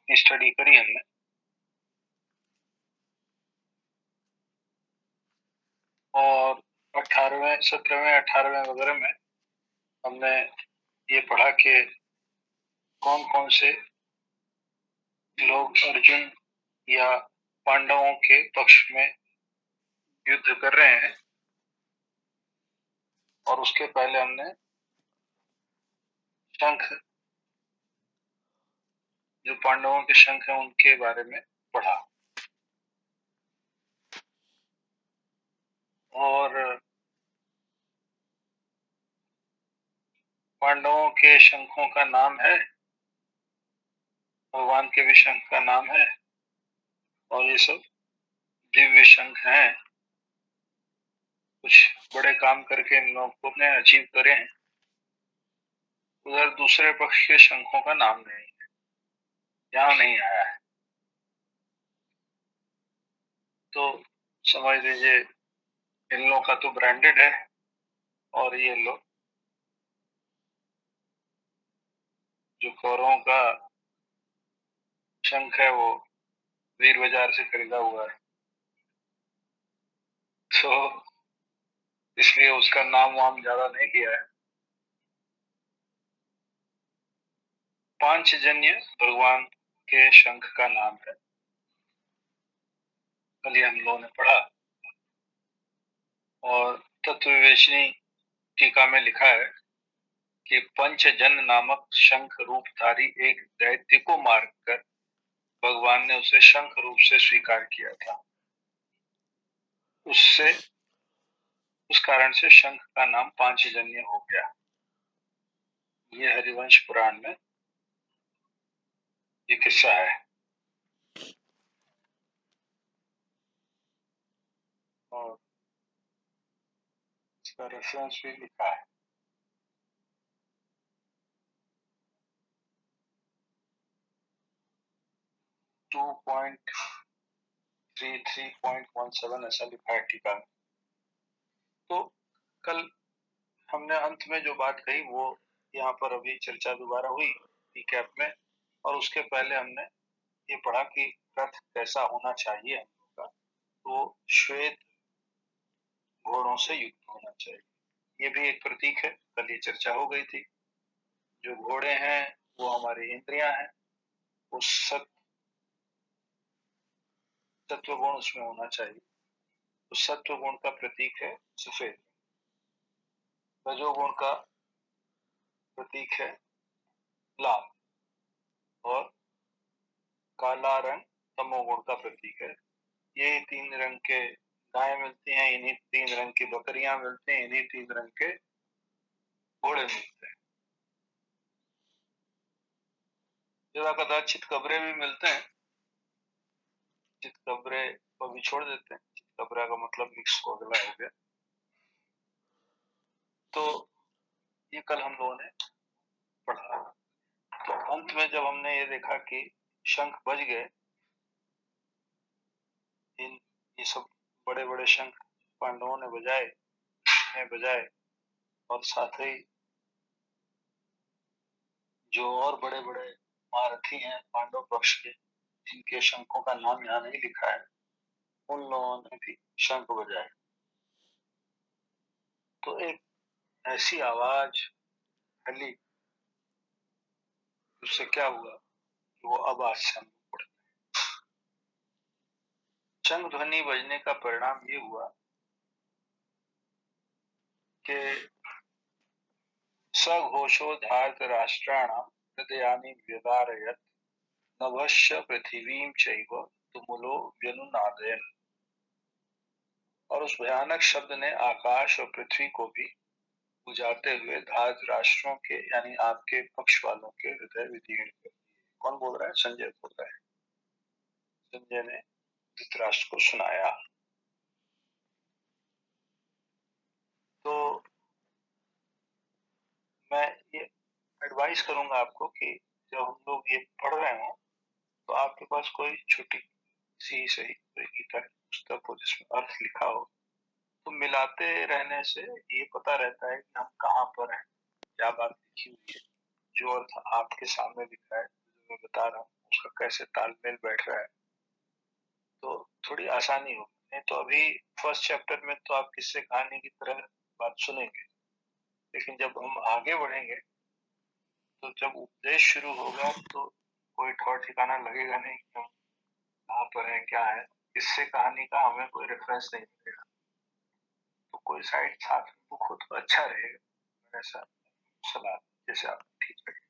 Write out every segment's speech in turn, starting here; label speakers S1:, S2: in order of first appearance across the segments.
S1: जितनी स्टडी करी हमने, और 18वें 17वें 18वें वगैरह में हमने ये पढ़ा कि कौन कौन से लोग अर्जुन या पांडवों के पक्ष में युद्ध कर रहे हैं, और उसके पहले हमने शंख, जो पांडवों के शंख हैं उनके बारे में पढ़ा। और पांडवों के शंखों का नाम है, भगवान के भी शंख का नाम है, और ये सब दिव्य शंख हैं। कुछ बड़े काम करके इन लोगों ने अचीव करे हैं। उधर दूसरे पक्ष के शंखों का नाम नहीं है, यहाँ नहीं आया है। तो समझ लीजिए इन लोगों का तो ब्रांडेड है, और ये लोग जो कौरवों का शंख है वो वीर बाजार से खरीदा हुआ है, तो इसलिए उसका नाम वाम ज्यादा नहीं दिया है। पांचजन्य भगवान के शंख का नाम है, कल ये हम लोगों ने पढ़ा। और तत्व विवेचनी टीका में लिखा है कि पंचजन नामक शंख रूपधारी एक दैत्य को मारकर भगवान ने उसे शंख रूप से स्वीकार किया था। उस कारण से शंख का नाम पांचजन्य हो गया। ये हरिवंश पुराण में ये किस्सा है, और इसका रेफरेंस भी लिखा है। टू 33.17 ऐसा लिखा है टीका में। तो कल हमने अंत में जो बात कही वो यहाँ पर अभी चर्चा दोबारा हुई रिकैप में, और उसके पहले हमने ये पढ़ा कि रथ कैसा होना चाहिए हम लोग का। तो श्वेत घोड़ों से युक्त होना चाहिए, ये भी एक प्रतीक है, कल ये चर्चा हो गई थी। जो घोड़े हैं वो हमारी इंद्रियां हैं, उस सत्व गुण उसमें होना चाहिए। तो सत्व गुण का प्रतीक है सफेद, रजोगुण का प्रतीक है लाल, और काला रंग तमोगुण का प्रतीक है। ये तीन रंग के गाय मिलती हैं, इन्हीं तीन रंग की बकरियां मिलती हैं, इन्हीं तीन रंग के घोड़े मिलते हैं। जरा कदाचित कबरे भी मिलते हैं, चितकबरे को भी छोड़ देते हैं, चितकबरा का मतलब मिक्स को अगला हो गया। तो ये कल हम लोगों ने पढ़ा। तो अंत में जब हमने ये देखा कि शंख बज गए, ये सब बड़े बड़े शंख पांडवों ने बजाए, और साथ ही जो और बड़े बड़े महारथी हैं पांडव पक्ष के, जिनके शंखों का नाम यहाँ नहीं लिखा है, उन लोगों ने भी शंख बजाए। तो एक ऐसी आवाज फैली, उससे क्या हुआ कि वो आवाज से हम पड़े। शंख ध्वनि बजने का परिणाम ये हुआ कि सघोषो धार्तराष्ट्राणां हृदयानि व्यदारयत् नभश्च पृथिवीं चैव तुमुलो व्यनुनादयन्। और उस भयानक शब्द ने आकाश और पृथ्वी को भी बुझाते हुए धार्तराष्ट्रों के यानी आपके पक्ष वालों के हृदय विदीर्ण कर दिए। कौन बोल रहा है? संजय बोल रहा है। संजय ने धृतराष्ट्र को सुनाया। तो मैं ये एडवाइस करूंगा आपको कि जब हम लोग ये पढ़ रहे हो तो आपके पास कोई छोटी सी सही कोई गीता की पुस्तक हो जिसमें अर्थ लिखा हो, तो मिलाते रहने से ये पता रहता है कि हम कहाँ पर हैं, क्या बात लिखी हुई है। जो अर्थ आपके सामने लिखा है, जो मैं बता रहा हूँ, उसका कैसे तालमेल बैठ रहा है, तो थोड़ी आसानी होगी। नहीं तो अभी फर्स्ट चैप्टर में तो आप किस्से कहानी की तरह बात सुनेंगे, लेकिन जब हम आगे बढ़ेंगे तो जब उपदेश शुरू होगा तो कोई ठौर ठिकाना लगेगा नहीं कि हम कहाँ पर है, क्या है। किस्से कहानी का हमें कोई रेफरेंस नहीं मिलेगा, तो कोई साइड साथ में बुक हो तो अच्छा रहेगा। मेरा ऐसा सलाह, जैसे आप ठीक लगे।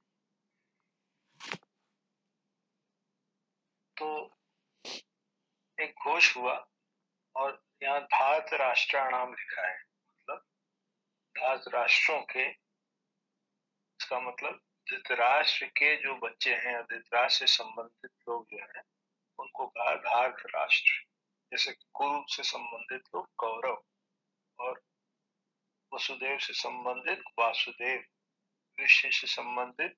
S1: तो एक घोष हुआ और यहाँ धात राष्ट्राणाम लिखा है, मतलब धात राष्ट्रों के, इसका मतलब धृतराष्ट्र के जो बच्चे हैं या धृतराष्ट्र से संबंधित लोग जो हैं उनको कहा धात राष्ट्र। जैसे कुरु से संबंधित लोग कौरव, और वसुदेव से संबंधित वासुदेव, विष्णु से संबंधित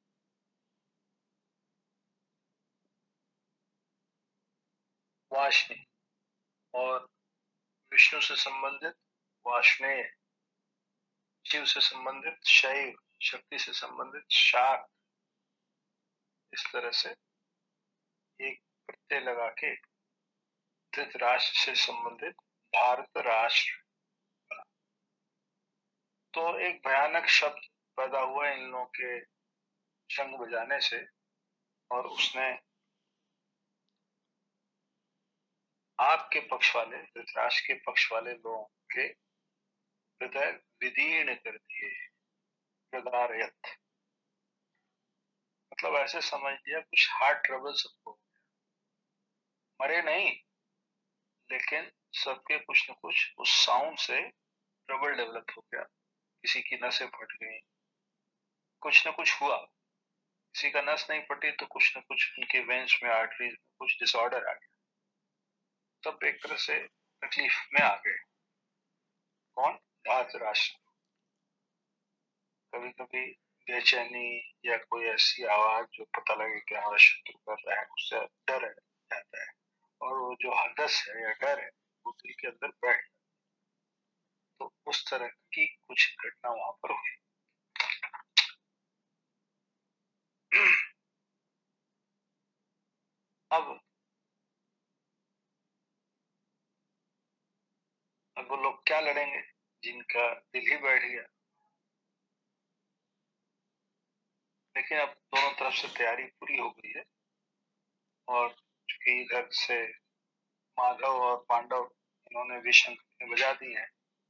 S1: वाष्णी, और विष्णु से संबंधित वाष्णेय, शिव से संबंधित शैव, शक्ति से संबंधित शाक्त। इस तरह से एक प्रत्यय लगा के धृतराष्ट्र से संबंधित भारत राष्ट्र। तो एक भयानक शब्द पैदा हुआ इन लोगों के शंख बजाने से, और उसने आपके पक्ष वाले, धृतराष्ट्र के पक्ष वाले लोगों के हृदय विदीर्ण कर दिए, हृदयरत। मतलब ऐसे समझ लिया कुछ हार्ट ट्रबल सबको, मरे नहीं, लेकिन सबके कुछ न कुछ उस साउंड से ट्रबल डेवलप हो गया। किसी की नसें फट गई, कुछ न कुछ हुआ। किसी का नस नहीं फटी तो कुछ न कुछ उनके वेन्स में, आर्टरीज में कुछ डिसऑर्डर आ गया। सब एक तरह से तकलीफ में आ गए। कौन? धातराष्ट्र। कभी कभी बेचैनी या कोई ऐसी आवाज जो पता लगे कि हमारा शत्रु कर रहा है, उससे डर जाता है, और वो जो हदस है या डर है वो दिल के अंदर बैठ जाता है। तो उस तरह की कुछ घटना वहां पर हुई। अब वो लोग क्या लड़ेंगे जिनका दिल ही बैठ गया। लेकिन अब दोनों तरफ से तैयारी पूरी हो गई है, और चूंकि इधर से माधव और पांडव इन्होंने भी शंख बजा दी है,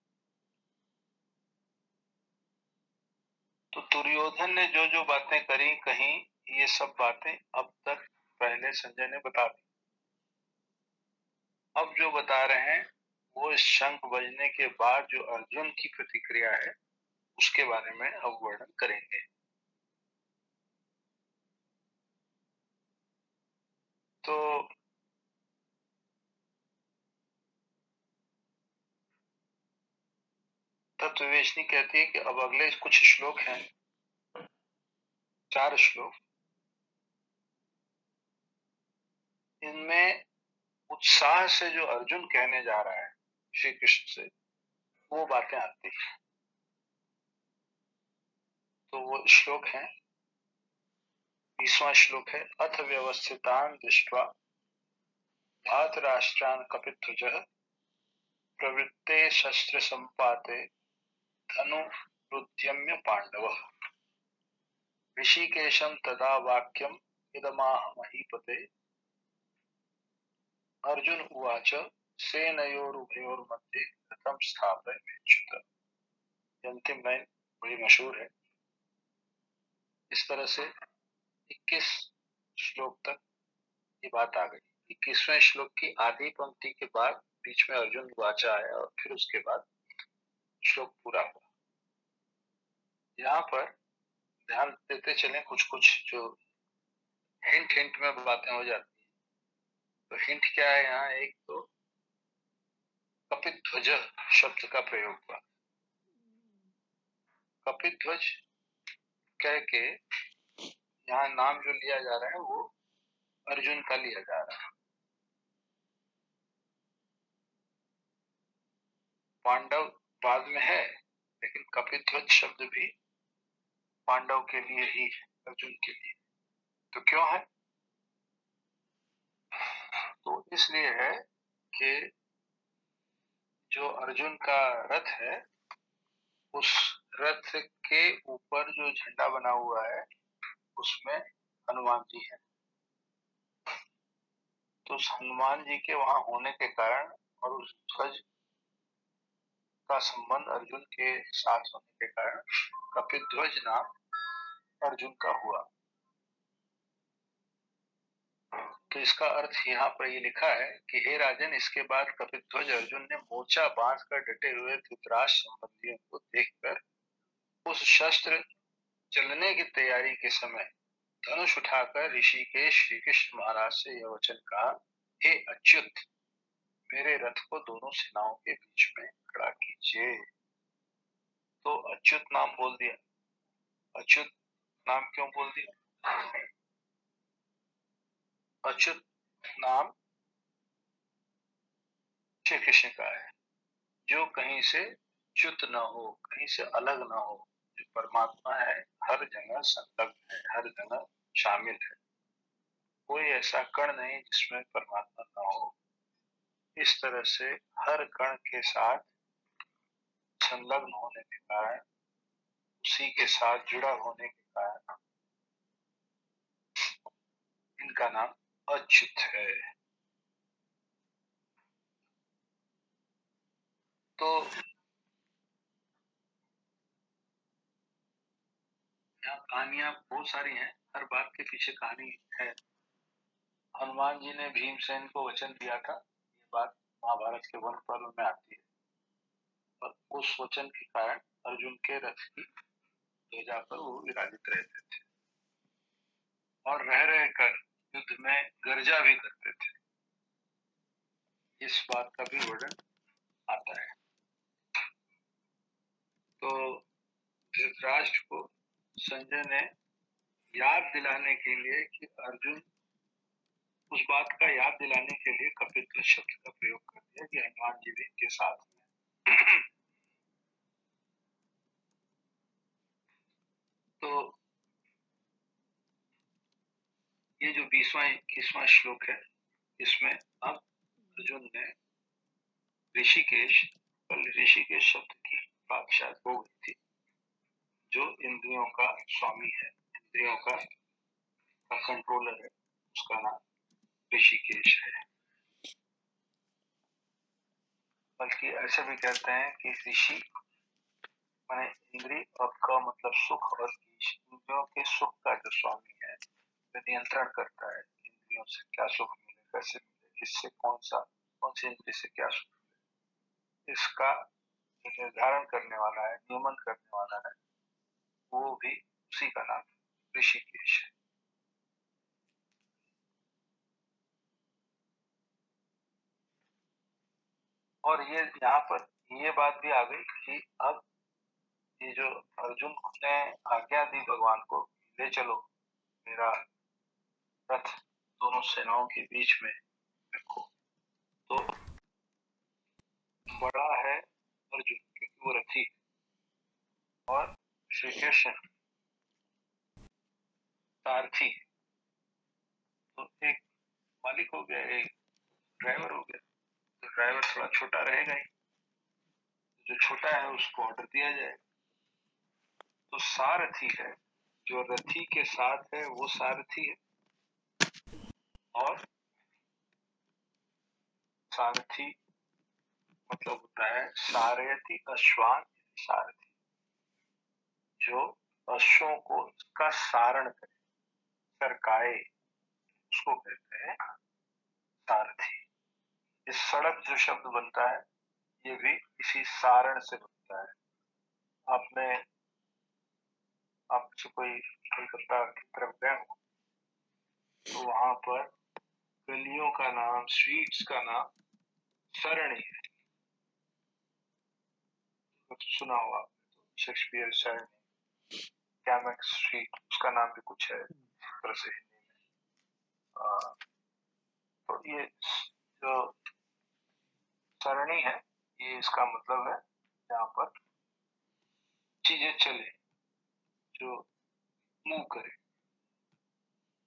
S1: तो दुर्योधन ने जो जो बातें करी कहीं, ये सब बातें अब तक पहले संजय ने बता दी। अब जो बता रहे हैं वो इस शंख बजने के बाद जो अर्जुन की प्रतिक्रिया है उसके बारे में अब वर्णन करेंगे। तो तत्ववेशनी कहती है कि अब अगले कुछ श्लोक हैं, 4 श्लोक, इनमें उत्साह से जो अर्जुन कहने जा रहा है श्री कृष्ण से, वो बातें आती है। तो वो श्लोक है, 20वां श्लोक है, अथ व्यवस्थितान दृष्ट्वा धातराष्ट्रान कपिध्वजः प्रवृत्ते शस्त्र संपाते धनु रुद्यम्य पांडवः ऋषिकेशं तदा वाक्यम इदमाह महीपते अर्जुन उवाच सेनयोरुभयोर्मध्ये रथं स्थापयमेच्युत। अंतिम लाइन बड़ी मशहूर है। इस तरह से 21 श्लोक तक ये बात आ गई। 21वें श्लोक की आधी पंक्ति के बाद बीच में अर्जुन वाचा आया, और फिर उसके बाद श्लोक पूरा हुआ। यहाँ पर ध्यान देते चलें, कुछ कुछ जो हिंट हिंट में बातें हो जाती हैं। तो हिंट क्या है यहाँ? एक तो कपिध्वज शब्द का प्रयोग हुआ। कपिध्वज कह के यहाँ नाम जो लिया जा रहा है वो अर्जुन का लिया जा रहा है। पांडव बाद में है, लेकिन कपिध्वज शब्द भी पांडव के लिए ही है, अर्जुन के लिए। तो क्यों है? इसलिए है कि जो अर्जुन का रथ है, उस रथ के ऊपर जो झंडा बना हुआ है उसमें हनुमान जी हैं। तो हनुमान जी के वहां होने के कारण और उस ध्वज का संबंध अर्जुन के साथ होने के कारण कपिध्वज नाम अर्जुन का हुआ। तो इसका अर्थ यहाँ पर ये लिखा है कि हे राजन, इसके बाद कपिध्वज अर्जुन ने मोर्चा बांध कर डटे हुए धृतराष्ट्र संबंधियों को देखकर उस शस्त्र चलने की तैयारी के समय धनुष उठाकर ऋषिकेश श्री कृष्ण महाराज से यह वचन कहा, हे अच्युत, मेरे रथ को दोनों सेनाओं के बीच में खड़ा कीजिए। तो अच्युत नाम बोल दिया। अच्युत नाम क्यों बोल दिया? अच्युत नाम श्री कृष्ण का है, जो कहीं से च्युत न हो, कहीं से अलग न हो। जो परमात्मा है हर जगह संलग्न है, हर जगह शामिल है। कोई ऐसा कण नहीं जिसमें परमात्मा न हो। इस तरह से हर कण के साथ संलग्न होने के कारण, उसी के साथ जुड़ा होने के कारण इनका नाम अच्युत है। तो यहाँ कहानियां बहुत सारी हैं, हर बात के पीछे कहानी है। हनुमान जी ने भीमसेन को वचन दिया था, ये बात महाभारत के वन पर्व में आती है। और उस वचन के कारण अर्जुन के रथ की ध्वजा पर वो विराजित रहते थे और रह रहकर युद्ध में गर्जा भी करते थे। इस बात का भी वर्णन आता है। तो धृतराष्ट्र को संजय ने याद दिलाने के लिए कि अर्जुन, उस बात का याद दिलाने के लिए कपिध्वज शब्द का प्रयोग कर दिया कि हनुमान जी भी इनके साथ में। तो ये जो 20वां श्लोक है, इसमें अब अर्जुन ने ऋषिकेश, कल ऋषिकेश शब्द की बात शायद हो गई थी, जो इंद्रियों का स्वामी है, इंद्रियों का कंट्रोलर है, उसका नाम ऋषिकेश है। बल्कि ऐसे भी कहते हैं कि ऋषि माने इंद्री, और का मतलब सुख, और इंद्रियों के सुख का जो स्वामी है, वह नियंत्रण करता है इंद्रियों से क्या सुख मिले, कैसे मिले, किससे कौन सी इंद्री से क्या सुख मिले, इसका निर्धारण करने वाला है, नियमन करने वाला है, वो भी उसी का नाम ऋषिकेश है। और ये यहाँ पर ये बात भी आ गई कि अब ये जो अर्जुन ने आज्ञा दी भगवान को, ले चलो मेरा रथ दोनों सेनाओं के बीच में रखो, तो बड़ा है अर्जुन क्योंकि वो रथी, और श्री कृष्ण सारथी। तो एक मालिक हो गया, एक ड्राइवर हो गया। तो ड्राइवर थोड़ा छोटा रहेगा ही, जो छोटा है उसको ऑर्डर दिया जाए। तो सारथी है, जो रथी के साथ है वो सारथी है, और सारथी मतलब होता है सारथी अश्वान, सारथी जो अश्वों को का सारण करे, सरकाए, उसको कहते हैं सारथी। इस सड़क जो शब्द बनता है ये भी इसी सारण से बनता है। आपने आपसे कोई कलकत्ता की तरफ गए हो तो वहां पर गलियों का नाम, स्ट्रीट्स का नाम सरणी है। तो सुना होगा शेक्सपियर सरणी, कैमक स्ट्रीट, उसका नाम भी कुछ है तरह से हिंदी में। तो ये जो सरणी है, ये इसका मतलब है यहाँ पर चीजें चले, जो मूव करे।